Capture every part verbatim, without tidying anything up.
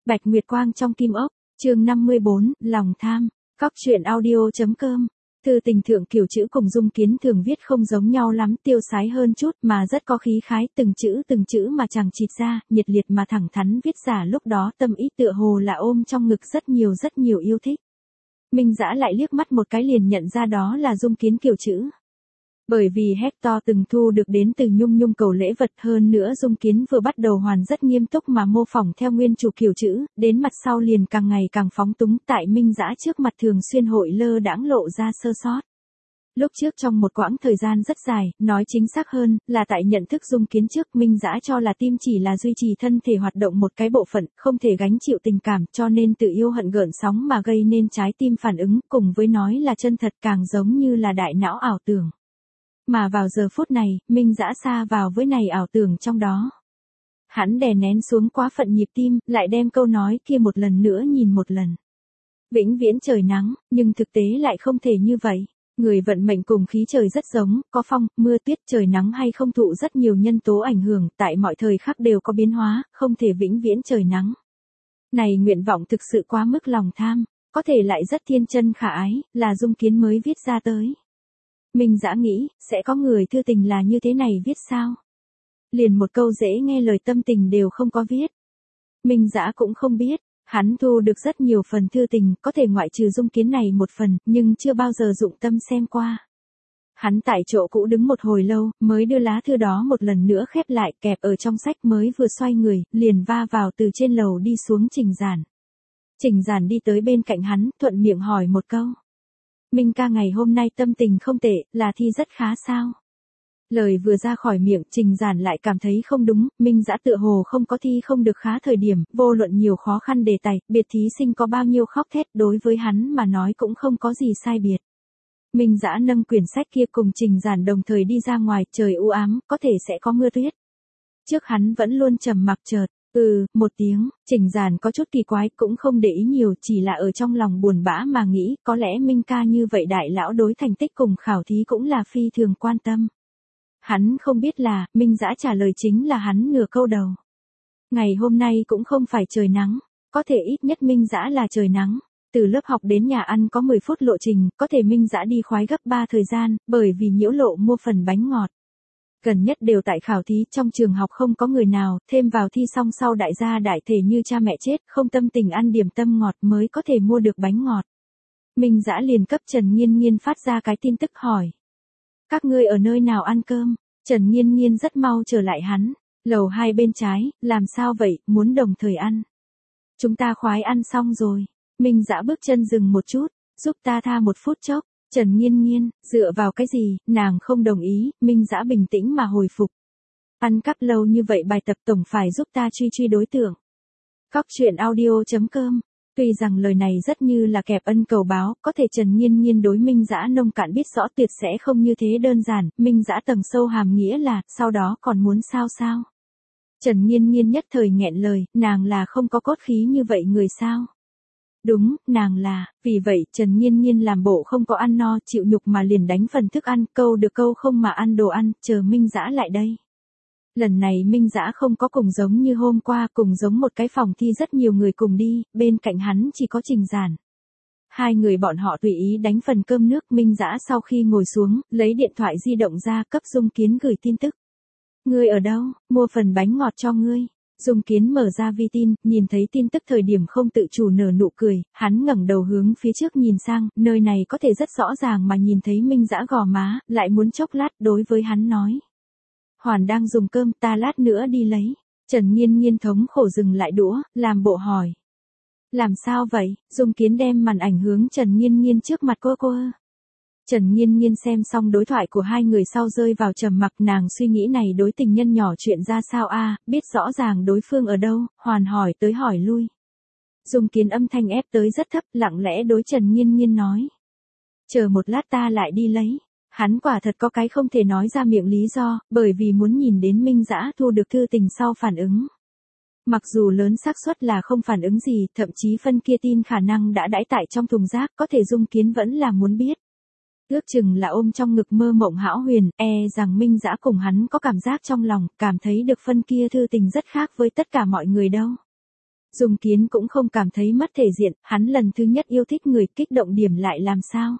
Bạch Nguyệt Quang trong kim ốc, chương năm mươi bốn, lòng tham, Cóc truyện audio.com. Thư tình thượng kiểu chữ cùng Dung Kiến thường viết không giống nhau lắm, tiêu sái hơn chút mà rất có khí khái, từng chữ từng chữ mà chẳng chịt ra, nhiệt liệt mà thẳng thắn viết giả lúc đó tâm ý tựa hồ là ôm trong ngực rất nhiều rất nhiều yêu thích. Minh Dã lại liếc mắt một cái liền nhận ra đó là Dung Kiến kiểu chữ. Bởi vì Hector từng thu được đến từ Nhung Nhung cầu lễ vật, hơn nữa Dung Kiến vừa bắt đầu hoàn rất nghiêm túc mà mô phỏng theo nguyên chủ kiểu chữ, đến mặt sau liền càng ngày càng phóng túng, tại Minh Dã trước mặt thường xuyên hội lơ đãng lộ ra sơ sót. Lúc trước trong một quãng thời gian rất dài, nói chính xác hơn, là tại nhận thức Dung Kiến trước, Minh Dã cho là tim chỉ là duy trì thân thể hoạt động một cái bộ phận, không thể gánh chịu tình cảm, cho nên tự yêu hận gợn sóng mà gây nên trái tim phản ứng, cùng với nói là chân thật càng giống như là đại não ảo tưởng. Mà vào giờ phút này, Minh Dã xa vào với này ảo tưởng trong đó. Hắn đè nén xuống quá phận nhịp tim, lại đem câu nói kia một lần nữa nhìn một lần. Vĩnh viễn trời nắng, nhưng thực tế lại không thể như vậy. Người vận mệnh cùng khí trời rất giống, có phong, mưa tuyết, trời nắng hay không thụ rất nhiều nhân tố ảnh hưởng, tại mọi thời khắc đều có biến hóa, không thể vĩnh viễn trời nắng. Này nguyện vọng thực sự quá mức lòng tham, có thể lại rất thiên chân khả ái, là Dung Kiến mới viết ra tới. Minh Dã nghĩ, sẽ có người thư tình là như thế này viết sao? Liền một câu dễ nghe lời tâm tình đều không có viết. Minh Dã cũng không biết, hắn thu được rất nhiều phần thư tình, có thể ngoại trừ Dung Kiến này một phần, nhưng chưa bao giờ dụng tâm xem qua. Hắn tại chỗ cũ đứng một hồi lâu, mới đưa lá thư đó một lần nữa khép lại, kẹp ở trong sách, mới vừa xoay người, liền va vào từ trên lầu đi xuống Trình Giản. Trình Giản đi tới bên cạnh hắn, thuận miệng hỏi một câu. Minh ca ngày hôm nay tâm tình không tệ, là thi rất khá sao? Lời vừa ra khỏi miệng, Trình Giản lại cảm thấy không đúng, Minh Dã tựa hồ không có thi không được khá thời điểm, vô luận nhiều khó khăn đề tài, biệt thí sinh có bao nhiêu khóc thét, đối với hắn mà nói cũng không có gì sai biệt. Minh Dã nâng quyển sách kia cùng Trình Giản đồng thời đi ra ngoài, trời u ám, có thể sẽ có mưa tuyết. Trước hắn vẫn luôn trầm mặc, chợt Ừ, một tiếng, Trình Giản có chút kỳ quái, cũng không để ý nhiều, chỉ là ở trong lòng buồn bã mà nghĩ, có lẽ Minh ca như vậy đại lão đối thành tích cùng khảo thí cũng là phi thường quan tâm. Hắn không biết là, Minh Dã trả lời chính là hắn nửa câu đầu. Ngày hôm nay cũng không phải trời nắng, có thể ít nhất Minh Dã là trời nắng. Từ lớp học đến nhà ăn có mười phút lộ trình, có thể Minh Dã đi khoái gấp ba thời gian, bởi vì nhiễu lộ mua phần bánh ngọt. Gần nhất đều tại khảo thí, trong trường học không có người nào, thêm vào thi xong sau đại gia đại thể như cha mẹ chết, không tâm tình ăn điểm tâm ngọt mới có thể mua được bánh ngọt. Minh Dã liền cấp Trần Nghiên Nghiên phát ra cái tin tức hỏi. Các ngươi ở nơi nào ăn cơm? Trần Nghiên Nghiên rất mau trở lại hắn. Lầu hai bên trái, làm sao vậy, muốn đồng thời ăn. Chúng ta khoái ăn xong rồi. Minh Dã bước chân dừng một chút, giúp ta tha một phút chốc. Trần Nghiên Nghiên, dựa vào cái gì, nàng không đồng ý, Minh Dã bình tĩnh mà hồi phục. Ăn cắp lâu như vậy bài tập tổng phải giúp ta truy truy đối tượng. Cóc truyện audio.com. Tuy rằng lời này rất như là kẹp ân cầu báo, có thể Trần Nghiên Nghiên đối Minh Dã nông cạn biết rõ tuyệt sẽ không như thế đơn giản, Minh Dã tầng sâu hàm nghĩa là, sau đó còn muốn sao sao. Trần Nghiên Nghiên nhất thời nghẹn lời, nàng là không có cốt khí như vậy người sao. Đúng, nàng là, vì vậy Trần Nghiên Nghiên làm bộ không có ăn no, chịu nhục mà liền đánh phần thức ăn, câu được câu không mà ăn đồ ăn, chờ Minh Dã lại đây. Lần này Minh Dã không có cùng giống như hôm qua, cùng giống một cái phòng thi rất nhiều người cùng đi, bên cạnh hắn chỉ có Trình Giản. Hai người bọn họ tùy ý đánh phần cơm nước, Minh Dã sau khi ngồi xuống, lấy điện thoại di động ra cấp Dung Kiến gửi tin tức. Ngươi ở đâu, mua phần bánh ngọt cho ngươi. Dung Kiến mở ra vi tin, nhìn thấy tin tức thời điểm không tự chủ nở nụ cười, hắn ngẩng đầu hướng phía trước nhìn sang, nơi này có thể rất rõ ràng mà nhìn thấy Minh Dã gò má, lại muốn chốc lát đối với hắn nói. Hoàn đang dùng cơm, ta lát nữa đi lấy. Trần Nghiên Nghiên thống khổ dừng lại đũa, làm bộ hỏi. Làm sao vậy? Dung Kiến đem màn ảnh hướng Trần Nghiên Nghiên trước mặt cô cô. Trần Nghiên Nghiên xem xong đối thoại của hai người sau rơi vào trầm mặc, nàng suy nghĩ này đối tình nhân nhỏ chuyện ra sao a, biết rõ ràng đối phương ở đâu, hoàn hỏi tới hỏi lui. Dung Kiến âm thanh ép tới rất thấp, lặng lẽ đối Trần Nghiên Nghiên nói. Chờ một lát ta lại đi lấy. Hắn quả thật có cái không thể nói ra miệng lý do, bởi vì muốn nhìn đến Minh Dã thu được thư tình sau phản ứng. Mặc dù lớn xác suất là không phản ứng gì, thậm chí phân kia tin khả năng đã đãi tại trong thùng rác, có thể Dung Kiến vẫn là muốn biết. Ước chừng là ôm trong ngực mơ mộng hão huyền, e rằng Minh Dã cùng hắn có cảm giác trong lòng, cảm thấy được phân kia thư tình rất khác với tất cả mọi người đâu. Dung Kiến cũng không cảm thấy mất thể diện, hắn lần thứ nhất yêu thích người, kích động điểm lại làm sao.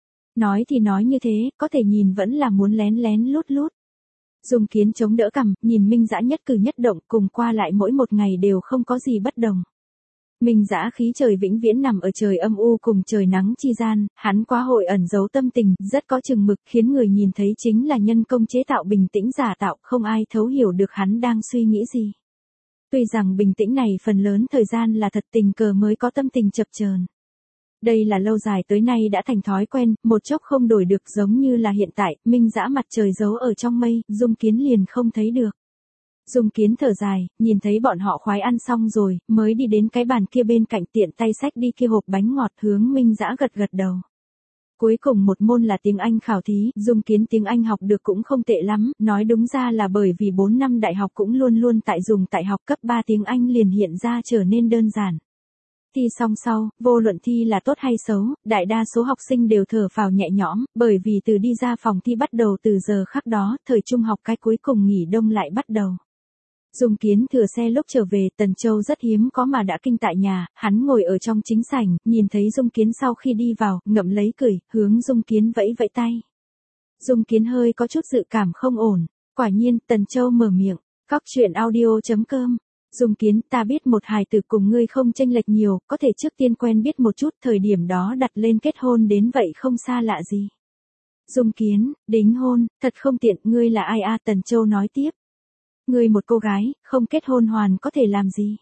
Nói thì nói như thế, có thể nhìn vẫn là muốn lén lén lút lút. Dung Kiến chống đỡ cằm, nhìn Minh Dã nhất cử nhất động, cùng qua lại mỗi một ngày đều không có gì bất đồng. Minh Dã khí trời vĩnh viễn nằm ở trời âm u cùng trời nắng chi gian, hắn quá hội ẩn giấu tâm tình, rất có chừng mực, khiến người nhìn thấy chính là nhân công chế tạo bình tĩnh giả tạo, không ai thấu hiểu được hắn đang suy nghĩ gì. Tuy rằng bình tĩnh này phần lớn thời gian là thật tình cờ mới có tâm tình chập chờn. Đây là lâu dài tới nay đã thành thói quen, một chốc không đổi được, giống như là hiện tại, Minh Dã mặt trời giấu ở trong mây, Dung Kiến liền không thấy được. Dung Kiến thở dài, nhìn thấy bọn họ khoái ăn xong rồi, mới đi đến cái bàn kia bên cạnh, tiện tay xách đi kia hộp bánh ngọt, hướng Minh Dã gật gật đầu. Cuối cùng một môn là tiếng Anh khảo thí, Dung Kiến tiếng Anh học được cũng không tệ lắm, nói đúng ra là bởi vì bốn năm đại học cũng luôn luôn tại dùng tại học cấp ba tiếng Anh liền hiện ra trở nên đơn giản. Thi xong sau, vô luận thi là tốt hay xấu, đại đa số học sinh đều thở phào nhẹ nhõm, bởi vì từ đi ra phòng thi bắt đầu từ giờ khắc đó, thời trung học cái cuối cùng nghỉ đông lại bắt đầu. Dung Kiến thừa xe lúc trở về, Tần Châu rất hiếm có mà đã kinh tại nhà, hắn ngồi ở trong chính sảnh, nhìn thấy Dung Kiến sau khi đi vào, ngậm lấy cười, hướng Dung Kiến vẫy vẫy tay. Dung Kiến hơi có chút dự cảm không ổn, quả nhiên, Tần Châu mở miệng, Cóc truyện audio chấm com. Dung Kiến, ta biết một hài tử cùng ngươi không chênh lệch nhiều, có thể trước tiên quen biết một chút, thời điểm đó đặt lên kết hôn đến vậy không xa lạ gì. Dung Kiến, đính hôn, thật không tiện, ngươi là ai a? Tần Châu nói tiếp. Ngươi một cô gái, không kết hôn hoàn có thể làm gì?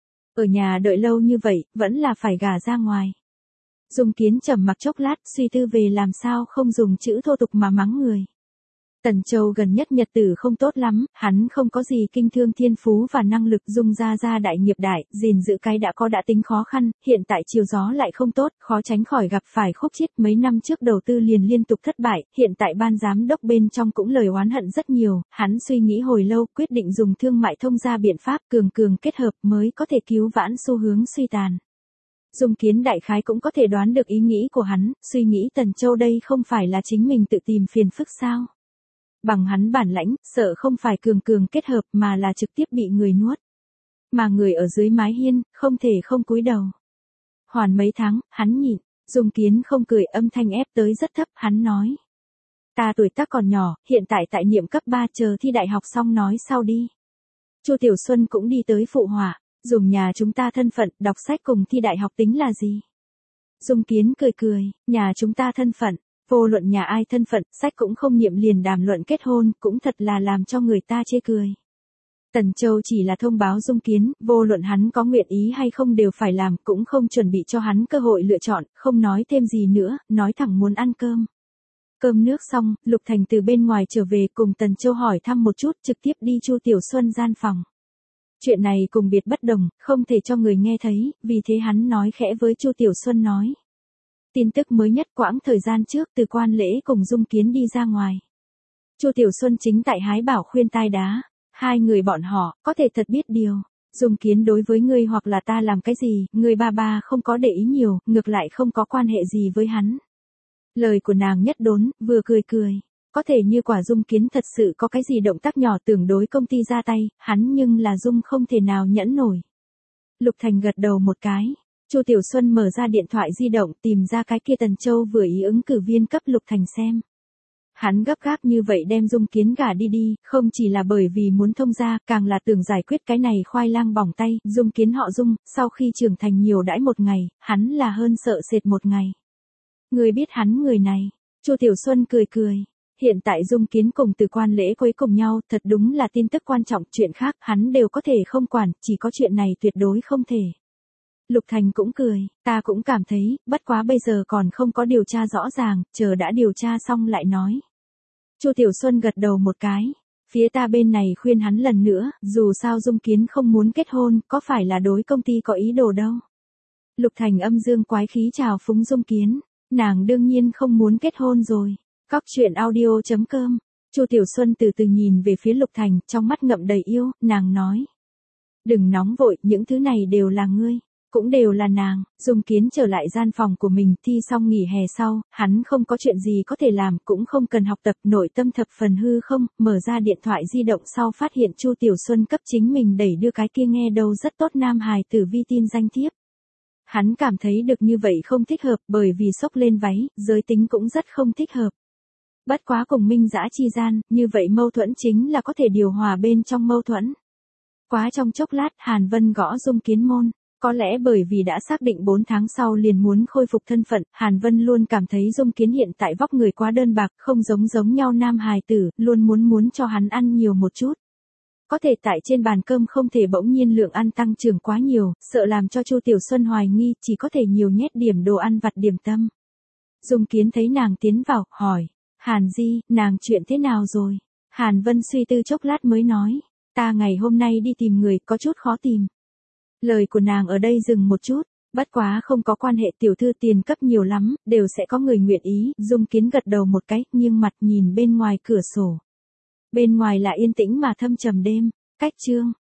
Ở nhà đợi lâu như vậy, vẫn là phải gả ra ngoài. Dung Kiến trầm mặc chốc lát, suy tư về làm sao không dùng chữ thô tục mà mắng người. Tần Châu gần nhất nhật tử không tốt lắm, hắn không có gì kinh thương thiên phú và năng lực, Dung gia gia đại nghiệp đại, gìn giữ cái đã có đã tính khó khăn, hiện tại chiều gió lại không tốt, khó tránh khỏi gặp phải khúc chiết, mấy năm trước đầu tư liền liên tục thất bại, hiện tại ban giám đốc bên trong cũng lời oán hận rất nhiều, hắn suy nghĩ hồi lâu, quyết định dùng thương mại thông gia biện pháp cường cường kết hợp mới có thể cứu vãn xu hướng suy tàn. Dung Kiến đại khái cũng có thể đoán được ý nghĩ của hắn, suy nghĩ Tần Châu đây không phải là chính mình tự tìm phiền phức sao? Bằng hắn bản lãnh, sợ không phải cường cường kết hợp mà là trực tiếp bị người nuốt. Mà người ở dưới mái hiên, không thể không cúi đầu. Hoàn mấy tháng, hắn nhịn, Dung Kiến không cười, âm thanh ép tới rất thấp, hắn nói. Ta tuổi tác còn nhỏ, hiện tại tại niệm cấp ba, chờ thi đại học xong nói sau đi. Chu Tiểu Xuân cũng đi tới phụ họa, dùng nhà chúng ta thân phận, đọc sách cùng thi đại học tính là gì? Dung Kiến cười cười, nhà chúng ta thân phận. Vô luận nhà ai thân phận, sách cũng không niệm liền đàm luận kết hôn, cũng thật là làm cho người ta chê cười. Tần Châu chỉ là thông báo Dung Kiến, vô luận hắn có nguyện ý hay không đều phải làm, cũng không chuẩn bị cho hắn cơ hội lựa chọn, không nói thêm gì nữa, nói thẳng muốn ăn cơm. Cơm nước xong, Lục Thành từ bên ngoài trở về cùng Tần Châu hỏi thăm một chút, trực tiếp đi Chu Tiểu Xuân gian phòng. Chuyện này cùng biệt bất đồng, không thể cho người nghe thấy, vì thế hắn nói khẽ với Chu Tiểu Xuân nói. Tin tức mới nhất, quãng thời gian trước Từ Quan Lễ cùng Dung Kiến đi ra ngoài. Chu Tiểu Xuân chính tại hái bảo khuyên tai đá, hai người bọn họ có thể thật biết điều. Dung Kiến đối với ngươi hoặc là ta làm cái gì, người ba ba không có để ý nhiều, ngược lại không có quan hệ gì với hắn. Lời của nàng nhất đốn, vừa cười cười. Có thể như quả Dung Kiến thật sự có cái gì động tác nhỏ tưởng đối công ty ra tay, hắn nhưng là Dung không thể nào nhẫn nổi. Lục Thành gật đầu một cái. Chu Tiểu Xuân mở ra điện thoại di động, tìm ra cái kia Tần Châu vừa ý ứng cử viên cấp Lục Thành xem. Hắn gấp gáp như vậy đem Dung Kiến gả đi đi, không chỉ là bởi vì muốn thông gia, càng là tưởng giải quyết cái này khoai lang bỏng tay, Dung Kiến họ Dung, sau khi trưởng thành nhiều đãi một ngày, hắn là hơn sợ sệt một ngày. Người biết hắn người này, Chu Tiểu Xuân cười cười. Hiện tại Dung Kiến cùng Từ Quan Lễ quấy cùng nhau, thật đúng là tin tức quan trọng, chuyện khác hắn đều có thể không quản, chỉ có chuyện này tuyệt đối không thể. Lục Thành cũng cười, ta cũng cảm thấy, bất quá bây giờ còn không có điều tra rõ ràng, chờ đã điều tra xong lại nói. Chu Tiểu Xuân gật đầu một cái, phía ta bên này khuyên hắn lần nữa, dù sao Dung Kiến không muốn kết hôn, có phải là đối công ty có ý đồ đâu. Lục Thành âm dương quái khí chào phúng Dung Kiến, nàng đương nhiên không muốn kết hôn rồi. Cóc truyện audio chấm com. Chu Tiểu Xuân từ từ nhìn về phía Lục Thành, trong mắt ngậm đầy yêu, nàng nói. Đừng nóng vội, những thứ này đều là ngươi. Cũng đều là nàng. Dung Kiến trở lại gian phòng của mình, thi xong nghỉ hè sau, hắn không có chuyện gì có thể làm, cũng không cần học tập, nội tâm thập phần hư không, mở ra điện thoại di động sau phát hiện Chu Tiểu Xuân cấp chính mình đẩy đưa cái kia nghe đâu rất tốt nam hài tử vi tin danh thiếp. Hắn cảm thấy được như vậy không thích hợp, bởi vì xốc lên váy, giới tính cũng rất không thích hợp. Bất quá cùng Minh Dã chi gian, như vậy mâu thuẫn chính là có thể điều hòa bên trong mâu thuẫn. Quá trong chốc lát, Hàn Vân gõ Dung Kiến môn. Có lẽ bởi vì đã xác định bốn tháng sau liền muốn khôi phục thân phận, Hàn Vân luôn cảm thấy Dung Kiến hiện tại vóc người quá đơn bạc, không giống giống nhau nam hài tử, luôn muốn muốn cho hắn ăn nhiều một chút. Có thể tại trên bàn cơm không thể bỗng nhiên lượng ăn tăng trưởng quá nhiều, sợ làm cho Chu Tiểu Xuân hoài nghi, chỉ có thể nhiều nhét điểm đồ ăn vặt điểm tâm. Dung Kiến thấy nàng tiến vào, hỏi, Hàn Di, nàng chuyện thế nào rồi? Hàn Vân suy tư chốc lát mới nói, ta ngày hôm nay đi tìm người, có chút khó tìm. Lời của nàng ở đây dừng một chút, bất quá không có quan hệ, tiểu thư tiền cấp nhiều lắm, đều sẽ có người nguyện ý. Dung Kiến gật đầu một cái, nghiêng mặt nhìn bên ngoài cửa sổ. Bên ngoài là yên tĩnh mà thâm trầm đêm. Cách chương